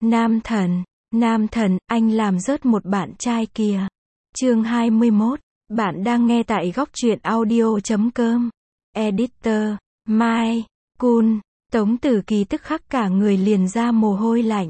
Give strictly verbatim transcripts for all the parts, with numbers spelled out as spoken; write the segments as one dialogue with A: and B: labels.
A: Nam thần, nam thần, anh làm rớt một bạn trai kìa. Chương hai mươi mốt, bạn đang nghe tại góc truyện audio chấm com. Editor, Mai, Kun, Tống Tử Kỳ tức khắc cả người liền ra mồ hôi lạnh.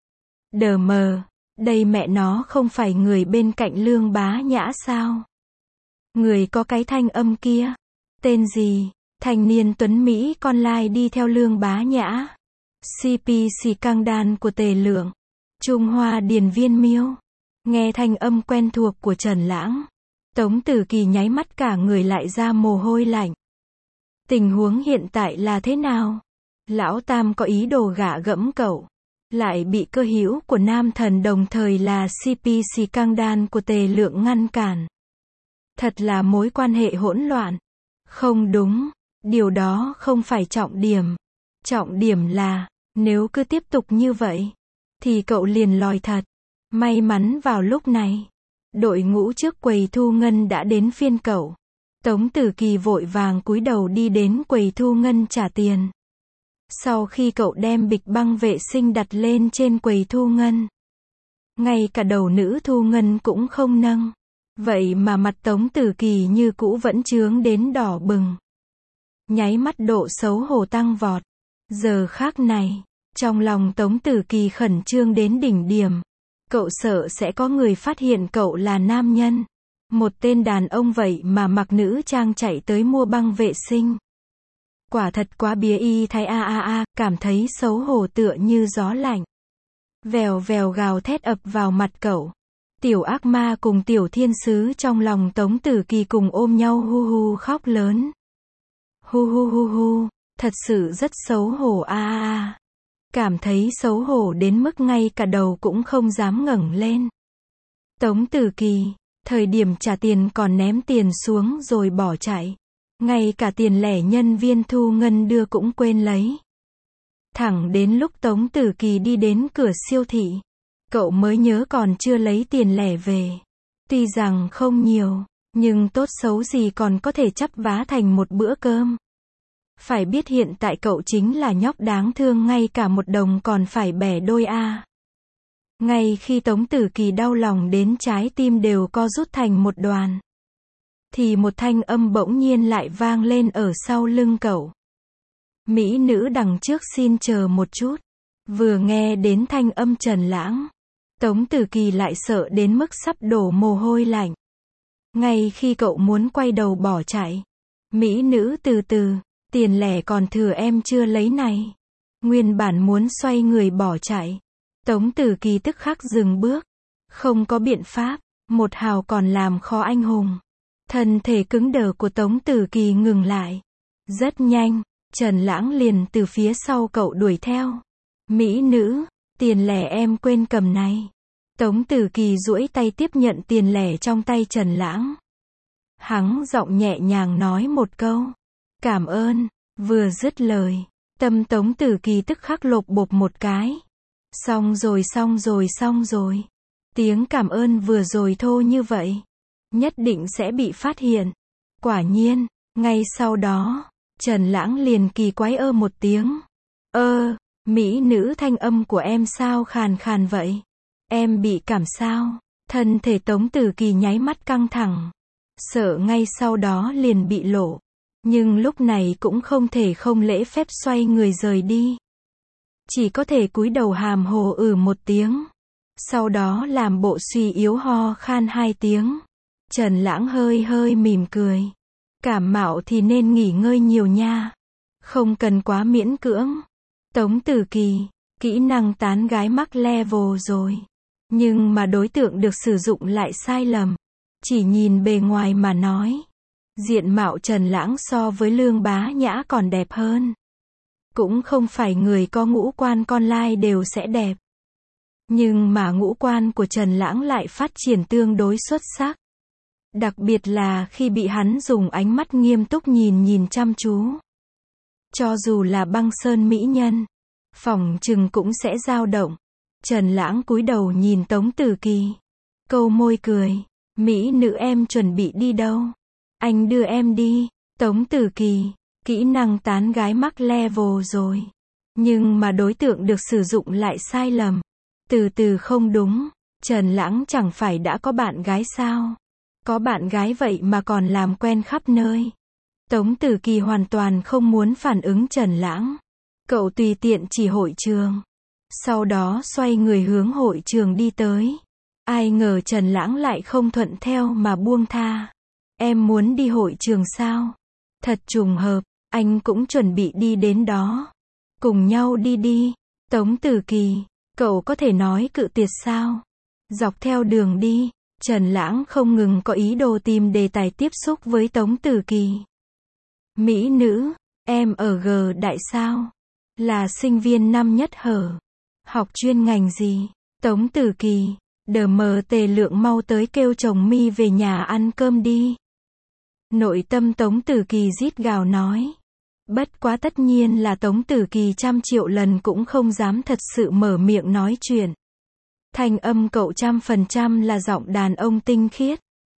A: Đờ mờ, đây mẹ nó không phải người bên cạnh Lương Bá Nhã sao? Người có cái thanh âm kia, tên gì? Thanh niên tuấn Mỹ con lai đi theo Lương Bá Nhã. xê pê xì căng đan của Tề Lượng. Trung Hoa Điền Viên Miêu. Nghe thanh âm quen thuộc của Trần Lãng, Tống Tử Kỳ nháy mắt cả người lại ra mồ hôi lạnh. Tình huống hiện tại là thế nào? Lão Tam có ý đồ gạ gẫm cậu, lại bị cơ hữu của nam thần đồng thời là xê pê xì căng đan của Tề Lượng ngăn cản. Thật là mối quan hệ hỗn loạn. Không đúng, điều đó không phải trọng điểm. Trọng điểm là, nếu cứ tiếp tục như vậy, thì cậu liền lòi thật. May mắn vào lúc này, đội ngũ trước quầy thu ngân đã đến phiên cậu. Tống Tử Kỳ vội vàng cúi đầu đi đến quầy thu ngân trả tiền. Sau khi cậu đem bịch băng vệ sinh đặt lên trên quầy thu ngân, ngay cả đầu nữ thu ngân cũng không nâng. Vậy mà mặt Tống Tử Kỳ như cũ vẫn chướng đến đỏ bừng. Nháy mắt độ xấu hổ tăng vọt. Giờ khác này, trong lòng Tống Tử Kỳ khẩn trương đến đỉnh điểm. Cậu sợ sẽ có người phát hiện cậu là nam nhân. Một tên đàn ông vậy mà mặc nữ trang chạy tới mua băng vệ sinh. Quả thật quá bía y thay a a a, cảm thấy xấu hổ tựa như gió lạnh. Vèo vèo gào thét ập vào mặt cậu. Tiểu ác ma cùng tiểu thiên sứ trong lòng Tống Tử Kỳ cùng ôm nhau hu hu khóc lớn. Hu hu hu hu, thật sự rất xấu hổ a a a. Cảm thấy xấu hổ đến mức ngay cả đầu cũng không dám ngẩng lên. Tống Tử Kỳ, thời điểm trả tiền còn ném tiền xuống rồi bỏ chạy. Ngay cả tiền lẻ nhân viên thu ngân đưa cũng quên lấy. Thẳng đến lúc Tống Tử Kỳ đi đến cửa siêu thị, cậu mới nhớ còn chưa lấy tiền lẻ về. Tuy rằng không nhiều, nhưng tốt xấu gì còn có thể chắp vá thành một bữa cơm. Phải biết hiện tại cậu chính là nhóc đáng thương, ngay cả một đồng còn phải bẻ đôi a. Ngay khi Tống Tử Kỳ đau lòng đến trái tim đều co rút thành một đoàn, thì một thanh âm bỗng nhiên lại vang lên ở sau lưng cậu. Mỹ nữ đằng trước xin chờ một chút. Vừa nghe đến thanh âm Trần Lãng, Tống Tử Kỳ lại sợ đến mức sắp đổ mồ hôi lạnh. Ngay khi cậu muốn quay đầu bỏ chạy, mỹ nữ từ từ, tiền lẻ còn thừa em chưa lấy này. Nguyên bản muốn xoay người bỏ chạy, Tống Tử Kỳ tức khắc dừng bước. Không có biện pháp, một hào còn làm khó anh hùng. Thân thể cứng đờ của Tống Tử Kỳ ngừng lại. Rất nhanh, Trần Lãng liền từ phía sau cậu đuổi theo. Mỹ nữ, tiền lẻ em quên cầm này. Tống Tử Kỳ duỗi tay tiếp nhận tiền lẻ trong tay Trần Lãng. Hắn giọng nhẹ nhàng nói một câu. Cảm ơn. Vừa dứt lời, tâm Tống Tử Kỳ tức khắc lộp bộp một cái. Xong rồi xong rồi xong rồi. Tiếng cảm ơn vừa rồi thô như vậy, nhất định sẽ bị phát hiện. Quả nhiên, ngay sau đó, Trần Lãng liền kỳ quái ơ một tiếng. Ơ, mỹ nữ, thanh âm của em sao khàn khàn vậy? Em bị cảm sao? Thân thể Tống Tử Kỳ nháy mắt căng thẳng. Sợ ngay sau đó liền bị lộ. Nhưng lúc này cũng không thể không lễ phép xoay người rời đi. Chỉ có thể cúi đầu hàm hồ ừ một tiếng. Sau đó làm bộ suy yếu ho khan hai tiếng. Trần Lãng hơi hơi mỉm cười. Cảm mạo thì nên nghỉ ngơi nhiều nha. Không cần quá miễn cưỡng. Tống Tử Kỳ, kỹ năng tán gái mắc level rồi. Nhưng mà đối tượng được sử dụng lại sai lầm. Chỉ nhìn bề ngoài mà nói, diện mạo Trần Lãng so với Lương Bá Nhã còn đẹp hơn. Cũng không phải người có ngũ quan con lai đều sẽ đẹp. Nhưng mà ngũ quan của Trần Lãng lại phát triển tương đối xuất sắc. Đặc biệt là khi bị hắn dùng ánh mắt nghiêm túc nhìn nhìn chăm chú. Cho dù là băng sơn mỹ nhân, phỏng chừng cũng sẽ dao động. Trần Lãng cúi đầu nhìn Tống Tử Kỳ, câu môi cười. Mỹ nữ, em chuẩn bị đi đâu? Anh đưa em đi. Tống Tử Kỳ, kỹ năng tán gái mắc level rồi. Nhưng mà đối tượng được sử dụng lại sai lầm. Từ từ không đúng, Trần Lãng chẳng phải đã có bạn gái sao? Có bạn gái vậy mà còn làm quen khắp nơi. Tống Tử Kỳ hoàn toàn không muốn phản ứng Trần Lãng. Cậu tùy tiện chỉ hội trường. Sau đó xoay người hướng hội trường đi tới. Ai ngờ Trần Lãng lại không thuận theo mà buông tha. Em muốn đi hội trường sao? Thật trùng hợp, anh cũng chuẩn bị đi đến đó. Cùng nhau đi đi. Tống Tử Kỳ, cậu có thể nói cự tuyệt sao? Dọc theo đường đi, Trần Lãng không ngừng có ý đồ tìm đề tài tiếp xúc với Tống Tử Kỳ. Mỹ nữ, em ở G Đại sao? Là sinh viên năm nhất hở? Học chuyên ngành gì? Tống Tử Kỳ, đờ mờ Tề Lượng mau tới kêu chồng mi về nhà ăn cơm đi. Nội tâm Tống Tử Kỳ rít gào nói. Bất quá tất nhiên là Tống Tử Kỳ trăm triệu lần cũng không dám thật sự mở miệng nói chuyện. Thanh âm cậu trăm phần trăm là giọng đàn ông tinh khiết.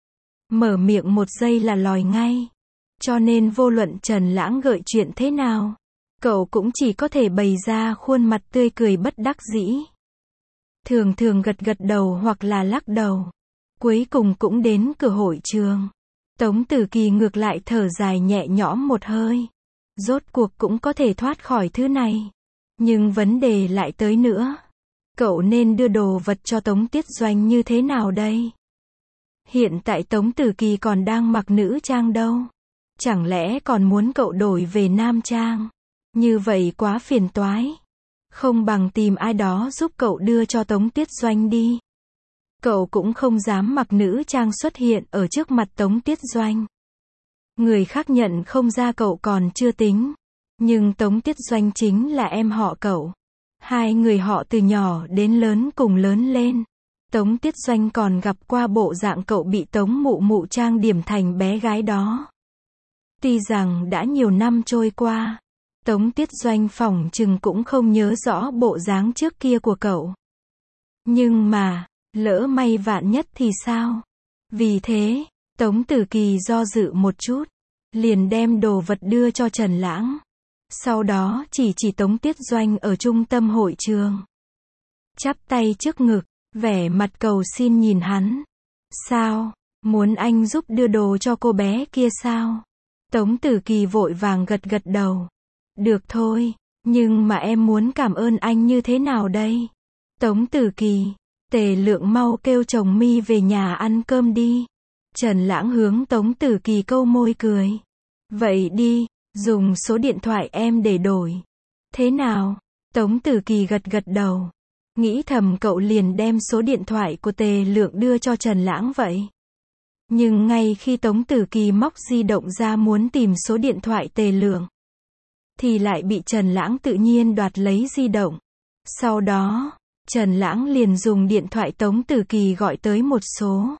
A: Mở miệng một giây là lòi ngay. Cho nên vô luận Trần Lãng gợi chuyện thế nào, cậu cũng chỉ có thể bày ra khuôn mặt tươi cười bất đắc dĩ. Thường thường gật gật đầu hoặc là lắc đầu. Cuối cùng cũng đến cửa hội trường. Tống Tử Kỳ ngược lại thở dài nhẹ nhõm một hơi. Rốt cuộc cũng có thể thoát khỏi thứ này. Nhưng vấn đề lại tới nữa. Cậu nên đưa đồ vật cho Tống Tiết Doanh như thế nào đây? Hiện tại Tống Tử Kỳ còn đang mặc nữ trang đâu. Chẳng lẽ còn muốn cậu đổi về nam trang? Như vậy quá phiền toái. Không bằng tìm ai đó giúp cậu đưa cho Tống Tiết Doanh đi. Cậu cũng không dám mặc nữ trang xuất hiện ở trước mặt Tống Tiết Doanh. Người khác nhận không ra cậu còn chưa tính. Nhưng Tống Tiết Doanh chính là em họ cậu. Hai người họ từ nhỏ đến lớn cùng lớn lên. Tống Tiết Doanh còn gặp qua bộ dạng cậu bị Tống Mụ Mụ trang điểm thành bé gái đó. Tuy rằng đã nhiều năm trôi qua, Tống Tiết Doanh phỏng chừng cũng không nhớ rõ bộ dáng trước kia của cậu. Nhưng mà, lỡ may vạn nhất thì sao? Vì thế, Tống Tử Kỳ do dự một chút, liền đem đồ vật đưa cho Trần Lãng. Sau đó chỉ chỉ Tống Tiết Doanh ở trung tâm hội trường. Chắp tay trước ngực, vẻ mặt cầu xin nhìn hắn. Sao? Muốn anh giúp đưa đồ cho cô bé kia sao? Tống Tử Kỳ vội vàng gật gật đầu. Được thôi, nhưng mà em muốn cảm ơn anh như thế nào đây? Tống Tử Kỳ, Tề Lượng mau kêu chồng mi về nhà ăn cơm đi. Trần Lãng hướng Tống Tử Kỳ câu môi cười. Vậy đi, dùng số điện thoại em để đổi. Thế nào? Tống Tử Kỳ gật gật đầu. Nghĩ thầm cậu liền đem số điện thoại của Tề Lượng đưa cho Trần Lãng vậy. Nhưng ngay khi Tống Tử Kỳ móc di động ra muốn tìm số điện thoại Tề Lượng, thì lại bị Trần Lãng tự nhiên đoạt lấy di động. Sau đó, Trần Lãng liền dùng điện thoại Tống Tử Kỳ gọi tới một số.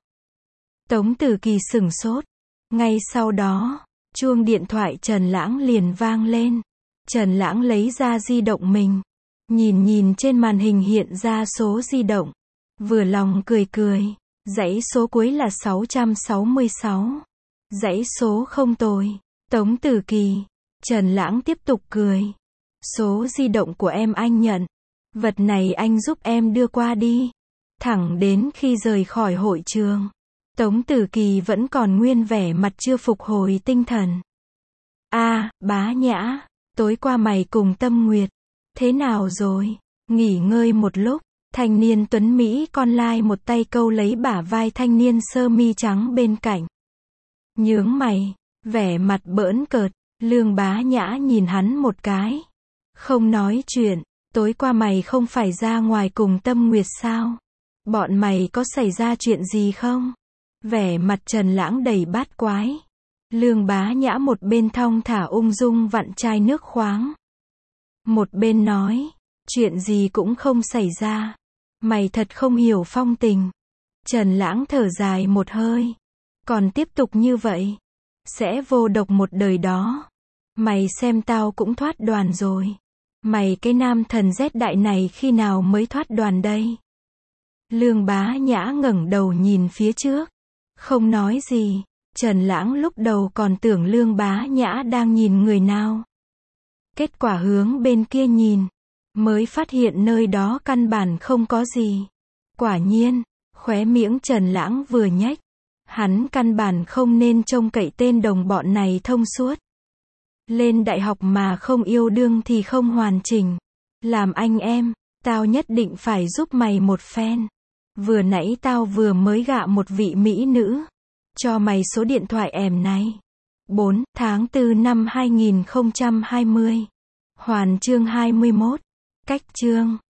A: Tống Tử Kỳ sửng sốt. Ngay sau đó, chuông điện thoại Trần Lãng liền vang lên. Trần Lãng lấy ra di động mình. Nhìn nhìn trên màn hình hiện ra số di động. Vừa lòng cười cười. Dãy số cuối là sáu trăm sáu mươi sáu. Dãy số không tồi. Tống Tử Kỳ. Trần Lãng tiếp tục cười. Số di động của em anh nhận. Vật này anh giúp em đưa qua đi. Thẳng đến khi rời khỏi hội trường, Tống Tử Kỳ vẫn còn nguyên vẻ mặt chưa phục hồi tinh thần. A, à, Bá Nhã, tối qua mày cùng Tâm Nguyệt. Thế nào rồi? Nghỉ ngơi một lúc. Thanh niên tuấn Mỹ con lai một tay câu lấy bả vai thanh niên sơ mi trắng bên cạnh. Nhướng mày, vẻ mặt bỡn cợt, Lương Bá Nhã nhìn hắn một cái. Không nói chuyện, tối qua mày không phải ra ngoài cùng Tâm Nguyệt sao? Bọn mày có xảy ra chuyện gì không? Vẻ mặt Trần Lãng đầy bát quái. Lương Bá Nhã một bên thong thả ung dung vặn chai nước khoáng. Một bên nói, chuyện gì cũng không xảy ra. Mày thật không hiểu phong tình. Trần Lãng thở dài một hơi. Còn tiếp tục như vậy, sẽ vô độc một đời đó. Mày xem tao cũng thoát đoàn rồi. Mày cái nam thần rét đại này khi nào mới thoát đoàn đây? Lương Bá Nhã ngẩng đầu nhìn phía trước. Không nói gì. Trần Lãng lúc đầu còn tưởng Lương Bá Nhã đang nhìn người nào. Kết quả hướng bên kia nhìn. mới phát hiện nơi đó căn bản không có gì. Quả nhiên, khóe miệng Trần Lãng vừa nhếch. Hắn căn bản không nên trông cậy tên đồng bọn này thông suốt. Lên đại học mà không yêu đương thì không hoàn chỉnh. Làm anh em, tao nhất định phải giúp mày một phen. Vừa nãy tao vừa mới gạ một vị mỹ nữ. Cho mày số điện thoại em này. bốn tháng tư năm hai nghìn không trăm hai mươi. Hoàn chương hai mươi mốt. Cách chương.